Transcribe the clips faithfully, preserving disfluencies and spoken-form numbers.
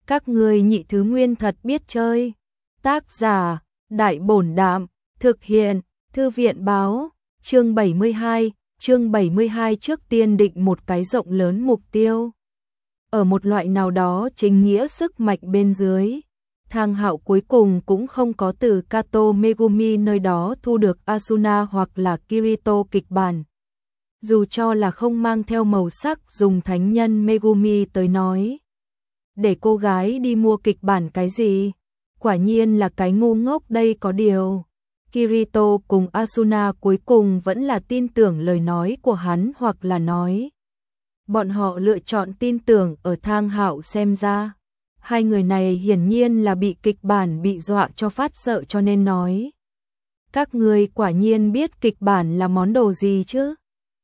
Các ngươi nhị thứ nguyên thật biết chơi. Tác giả, Đại Bổn Đạm, thực hiện, Thư viện Báo, chương bảy mươi hai, chương bảy mươi hai trước tiên định một cái rộng lớn mục tiêu. Ở một loại nào đó chính nghĩa sức mạnh bên dưới, Thang Hạo cuối cùng cũng không có từ Kato Megumi nơi đó thu được Asuna hoặc là Kirito kịch bản. Dù cho là không mang theo màu sắc dùng thánh nhân Megumi tới nói. Để cô gái đi mua kịch bản cái gì? Quả nhiên là cái ngu ngốc đây có điều. Kirito cùng Asuna cuối cùng vẫn là tin tưởng lời nói của hắn hoặc là nói. Bọn họ lựa chọn tin tưởng ở Thang Hạo xem ra. Hai người này hiển nhiên là bị kịch bản bị dọa cho phát sợ cho nên nói. Các ngươi quả nhiên biết kịch bản là món đồ gì chứ?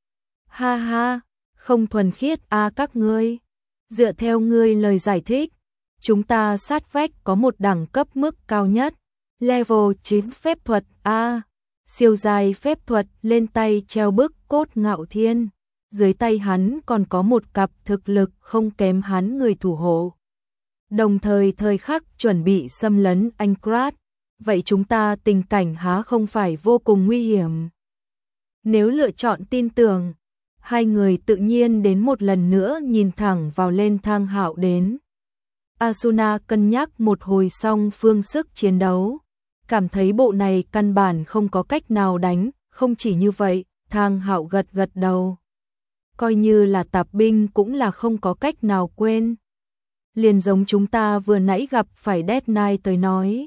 Ha ha, không thuần khiết a à các ngươi. Dựa theo ngươi lời giải thích, chúng ta sát vách có một đẳng cấp mức cao nhất, level chín phép thuật A, siêu dài phép thuật lên tay treo bức Cốt Ngạo Thiên. Dưới tay hắn còn có một cặp thực lực không kém hắn người thủ hộ. Đồng thời thời khắc chuẩn bị xâm lấn Anchorage, vậy chúng ta tình cảnh há không phải vô cùng nguy hiểm. Nếu lựa chọn tin tưởng, hai người tự nhiên đến một lần nữa nhìn thẳng vào lên Thang Hạo đến. Asuna cân nhắc một hồi xong phương sức chiến đấu, cảm thấy bộ này căn bản không có cách nào đánh, không chỉ như vậy, Thang Hạo gật gật đầu. Coi như là tạp binh cũng là không có cách nào quên. Liền giống chúng ta vừa nãy gặp phải Death Knight tới nói.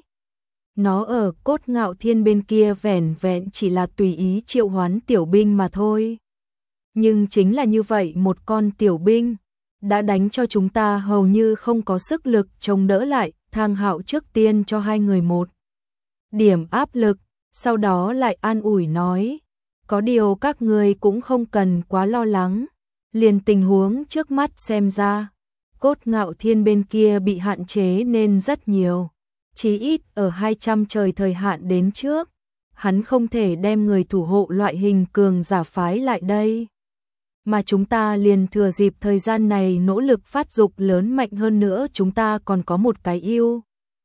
Nó ở Cốt Ngạo Thiên bên kia vẻn vẹn chỉ là tùy ý triệu hoán tiểu binh mà thôi. Nhưng chính là như vậy một con tiểu binh, đã đánh cho chúng ta hầu như không có sức lực chống đỡ lại. Thang Hạo trước tiên cho hai người một điểm áp lực, sau đó lại an ủi nói. Có điều các người cũng không cần quá lo lắng, liền tình huống trước mắt xem ra. Cốt Ngạo Thiên bên kia bị hạn chế nên rất nhiều, chí ít ở hai trăm trời thời hạn đến trước, hắn không thể đem người thủ hộ loại hình cường giả phái lại đây. Mà chúng ta liền thừa dịp thời gian này nỗ lực phát dục lớn mạnh hơn nữa, chúng ta còn có một cái ưu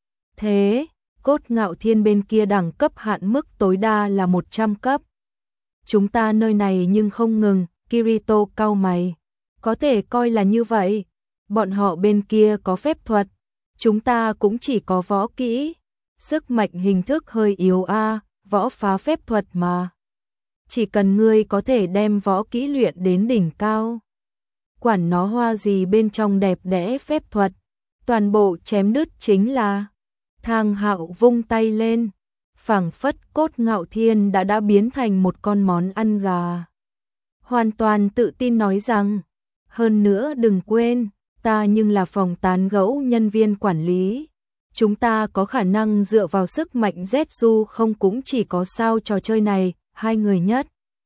thế, Cốt Ngạo Thiên bên kia đẳng cấp hạn mức tối đa là một trăm cấp. Chúng ta nơi này nhưng không ngừng, Kirito cau mày. Có thể coi là như vậy, bọn họ bên kia có phép thuật, chúng ta cũng chỉ có võ kỹ, sức mạnh hình thức hơi yếu a, võ phá phép thuật mà. Chỉ cần ngươi có thể đem võ kỹ luyện đến đỉnh cao, quản nó hoa gì bên trong đẹp đẽ phép thuật, toàn bộ chém đứt chính là. Thang Hạo vung tay lên, phảng phất Cốt Ngạo Thiên đã đã biến thành một con món ăn gà. Hoàn toàn tự tin nói rằng, hơn nữa đừng quên, ta nhưng là phòng tán gẫu nhân viên quản lý. Chúng ta có khả năng dựa vào sức mạnh Zetsu không cũng chỉ có sao trò chơi này. Hai người nhất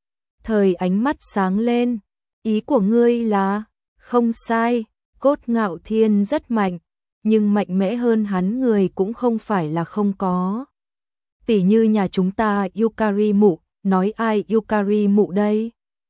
thời ánh mắt sáng lên. Ý của ngươi là, không sai, Cốt Ngạo Thiên rất mạnh, nhưng mạnh mẽ hơn hắn người cũng không phải là không có. Tỷ như nhà chúng ta Yukari Mụ, nói ai Yukari Mụ đây?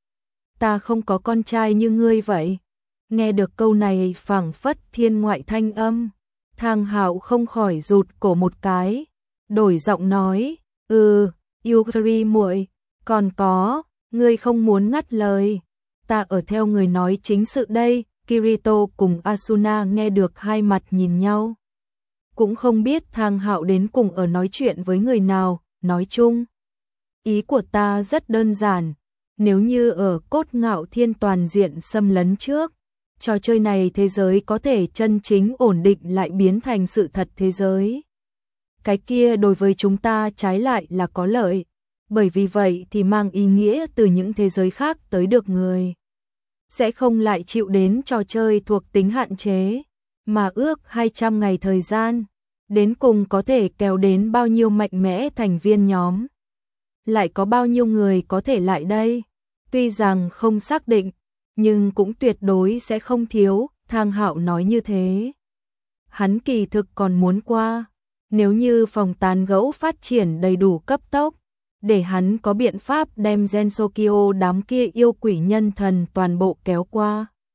Ta không có con trai như ngươi vậy. Nghe được câu này phảng phất thiên ngoại thanh âm, Thang Hạo không khỏi rụt cổ một cái, đổi giọng nói, ừ, Yukari muội, còn có, ngươi không muốn ngắt lời, ta ở theo người nói chính sự đây. Kirito cùng Asuna nghe được hai mặt nhìn nhau, cũng không biết Thang Hạo đến cùng ở nói chuyện với người nào. Nói chung, ý của ta rất đơn giản, nếu như ở Cốt Ngạo Thiên toàn diện xâm lấn trước, trò chơi này thế giới có thể chân chính ổn định lại biến thành sự thật thế giới. Cái kia đối với chúng ta trái lại là có lợi, bởi vì vậy thì mang ý nghĩa từ những thế giới khác tới được người sẽ không lại chịu đến trò chơi thuộc tính hạn chế, mà ước hai trăm ngày thời gian, đến cùng có thể kéo đến bao nhiêu mạnh mẽ thành viên nhóm. Lại có bao nhiêu người có thể lại đây, tuy rằng không xác định, nhưng cũng tuyệt đối sẽ không thiếu. Thang Hạo nói như thế. Hắn kỳ thực còn muốn qua, nếu như phòng tán gẫu phát triển đầy đủ cấp tốc, để hắn có biện pháp đem Gensokyo đám kia yêu quỷ nhân thần toàn bộ kéo qua.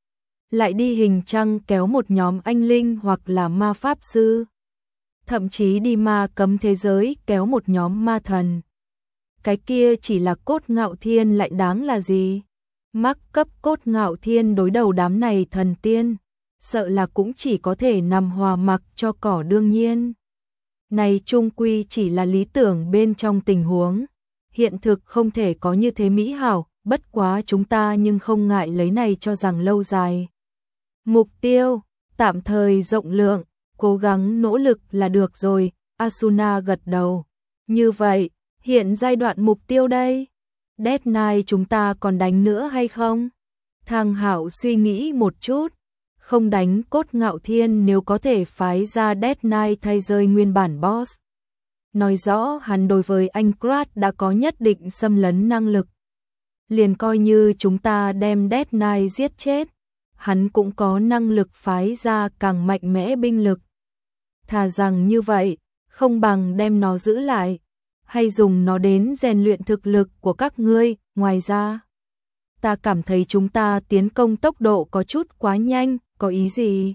lại đi hình trăng kéo một nhóm anh linh hoặc là ma pháp sư, thậm chí đi ma cấm thế giới kéo một nhóm ma thần. Cái kia chỉ là Cốt Ngạo Thiên lại đáng là gì? Mắc cấp Cốt Ngạo Thiên đối đầu đám này thần tiên, sợ là cũng chỉ có thể nằm hòa mặc cho cỏ đương nhiên. Này chung quy chỉ là lý tưởng bên trong tình huống, hiện thực không thể có như thế mỹ hảo, bất quá chúng ta nhưng không ngại lấy này cho rằng lâu dài. Mục tiêu, tạm thời rộng lượng, cố gắng nỗ lực là được rồi, Asuna gật đầu. Như vậy, hiện giai đoạn mục tiêu đây, Death Knight chúng ta còn đánh nữa hay không? Thang Hạo suy nghĩ một chút, không đánh Cốt Ngạo Thiên nếu có thể phái ra Death Knight thay rơi nguyên bản boss. Nói rõ hắn đối với anh Krat đã có nhất định xâm lấn năng lực. Liền coi như chúng ta đem Death Knight giết chết, hắn cũng có năng lực phái ra càng mạnh mẽ binh lực. Thà rằng như vậy, không bằng đem nó giữ lại, hay dùng nó đến rèn luyện thực lực của các ngươi. Ngoài ra, ta cảm thấy chúng ta tiến công tốc độ có chút quá nhanh, có ý gì?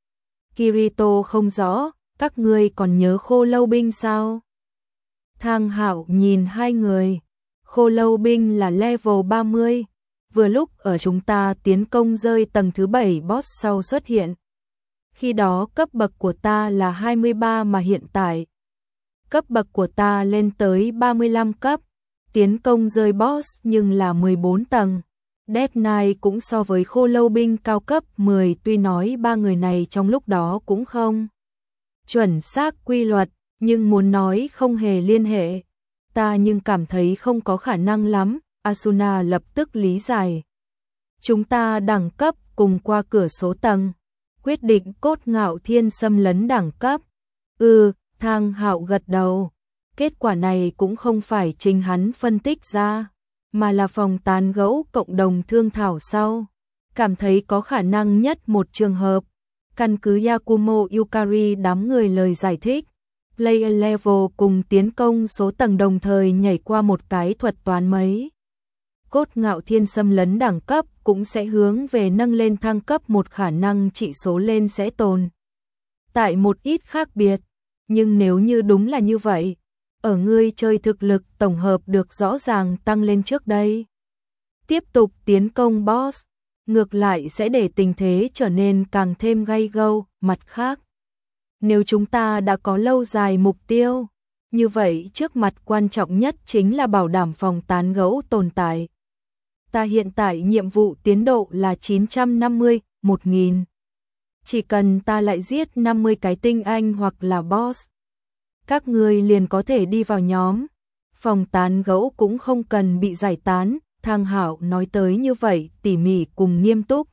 Kirito không rõ, các ngươi còn nhớ Khô Lâu binh sao? Thang Hạo nhìn hai người, Khô Lâu binh là level ba mươi, vừa lúc ở chúng ta tiến công rơi tầng thứ bảy boss sau xuất hiện. Khi đó cấp bậc của ta là hai mươi ba mà hiện tại cấp bậc của ta lên tới ba mươi lăm cấp, tiến công rơi boss nhưng là mười bốn tầng. Death Knight cũng so với Khô Lâu binh cao cấp mười, tuy nói ba người này trong lúc đó cũng không chuẩn xác quy luật, nhưng muốn nói không hề liên hệ, ta nhưng cảm thấy không có khả năng lắm. Asuna lập tức lý giải. Chúng ta đẳng cấp cùng qua cửa số tầng, quyết định Cốt Ngạo Thiên xâm lấn đẳng cấp. Ừ, Thang Hạo gật đầu. Kết quả này cũng không phải chính hắn phân tích ra, mà là phòng tán gẫu cộng đồng thương thảo sau. Cảm thấy có khả năng nhất một trường hợp. Căn cứ Yakumo Yukari đám người lời giải thích, player level cùng tiến công số tầng đồng thời nhảy qua một cái thuật toán mấy. Cốt Ngạo Thiên xâm lấn đẳng cấp cũng sẽ hướng về nâng lên thăng cấp một khả năng trị số lên sẽ tồn tại một ít khác biệt. Nhưng nếu như đúng là như vậy, ở ngươi chơi thực lực tổng hợp được rõ ràng tăng lên trước đây, tiếp tục tiến công boss, ngược lại sẽ để tình thế trở nên càng thêm gay gâu. Mặt khác, nếu chúng ta đã có lâu dài mục tiêu, như vậy trước mặt quan trọng nhất chính là bảo đảm phòng tán gẫu tồn tại. Ta hiện tại nhiệm vụ tiến độ là chín trăm năm mươi, một nghìn. Chỉ cần ta lại giết năm mươi cái tinh anh hoặc là boss, các ngươi liền có thể đi vào nhóm. Phòng tán gẫu cũng không cần bị giải tán. Thang Hạo nói tới như vậy tỉ mỉ cùng nghiêm túc.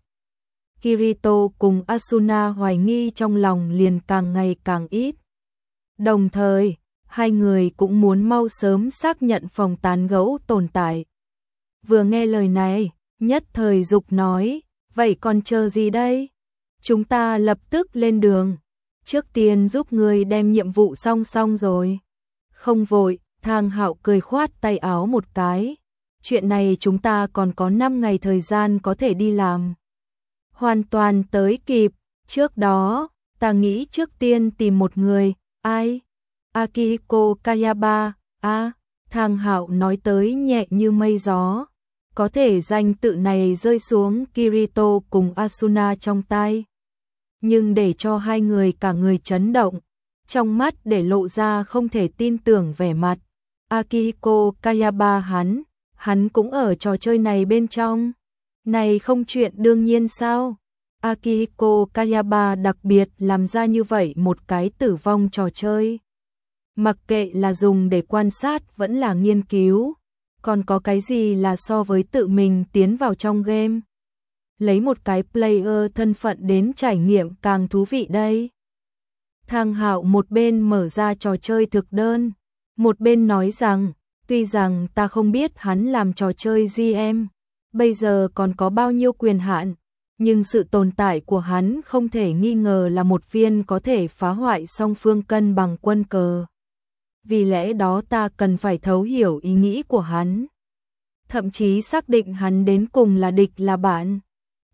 Kirito cùng Asuna hoài nghi trong lòng liền càng ngày càng ít. Đồng thời, hai người cũng muốn mau sớm xác nhận phòng tán gẫu tồn tại. Vừa nghe lời này, nhất thời dục nói, vậy còn chờ gì đây? Chúng ta lập tức lên đường. Trước tiên giúp người đem nhiệm vụ xong xong rồi. Không vội, Thang Hạo cười khoát tay áo một cái. Chuyện này chúng ta còn có năm ngày thời gian có thể đi làm. Hoàn toàn tới kịp. Trước đó, ta nghĩ trước tiên tìm một người. Ai? Akihiko Kayaba. À, Thang Hạo nói tới nhẹ như mây gió. Có thể danh tự này rơi xuống Kirito cùng Asuna trong tai, nhưng để cho hai người cả người chấn động, trong mắt để lộ ra không thể tin tưởng vẻ mặt. Akihiko Kayaba hắn, hắn cũng ở trò chơi này bên trong. Này không chuyện đương nhiên sao? Akihiko Kayaba đặc biệt làm ra như vậy một cái tử vong trò chơi. Mặc kệ là dùng để quan sát vẫn là nghiên cứu, còn có cái gì là so với tự mình tiến vào trong game, lấy một cái player thân phận đến trải nghiệm càng thú vị đây. Thang Hạo một bên mở ra trò chơi thực đơn, một bên nói rằng, tuy rằng ta không biết hắn làm trò chơi giê em, bây giờ còn có bao nhiêu quyền hạn, nhưng sự tồn tại của hắn không thể nghi ngờ là một viên có thể phá hoại song phương cân bằng quân cờ. Vì lẽ đó ta cần phải thấu hiểu ý nghĩ của hắn, thậm chí xác định hắn đến cùng là địch là bạn.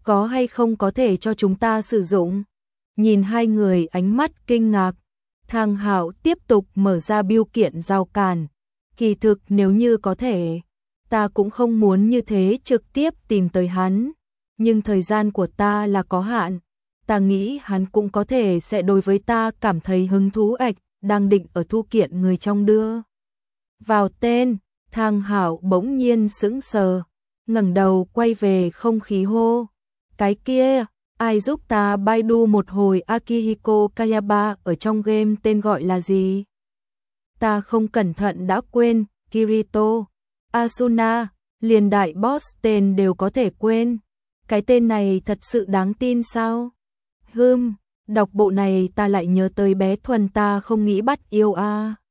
có hay không có thể cho chúng ta sử dụng? Nhìn hai người ánh mắt kinh ngạc, Thang Hạo tiếp tục mở ra bưu kiện giao cản. Kỳ thực nếu như có thể, ta cũng không muốn như thế trực tiếp tìm tới hắn, nhưng thời gian của ta là có hạn, ta nghĩ hắn cũng có thể sẽ đối với ta cảm thấy hứng thú ạch, đang định ở thu kiện người trong đưa. Vào tên, Thang Hạo bỗng nhiên sững sờ, ngẩng đầu quay về không khí hô. Cái kia, ai giúp ta Baidu một hồi Akihiko Kayaba ở trong game tên gọi là gì? Ta không cẩn thận đã quên, Kirito, Asuna, liền đại boss tên đều có thể quên. Cái tên này thật sự đáng tin sao? Hừm, đọc bộ này ta lại nhớ tới bé Thuần ta không nghĩ bắt yêu a. À.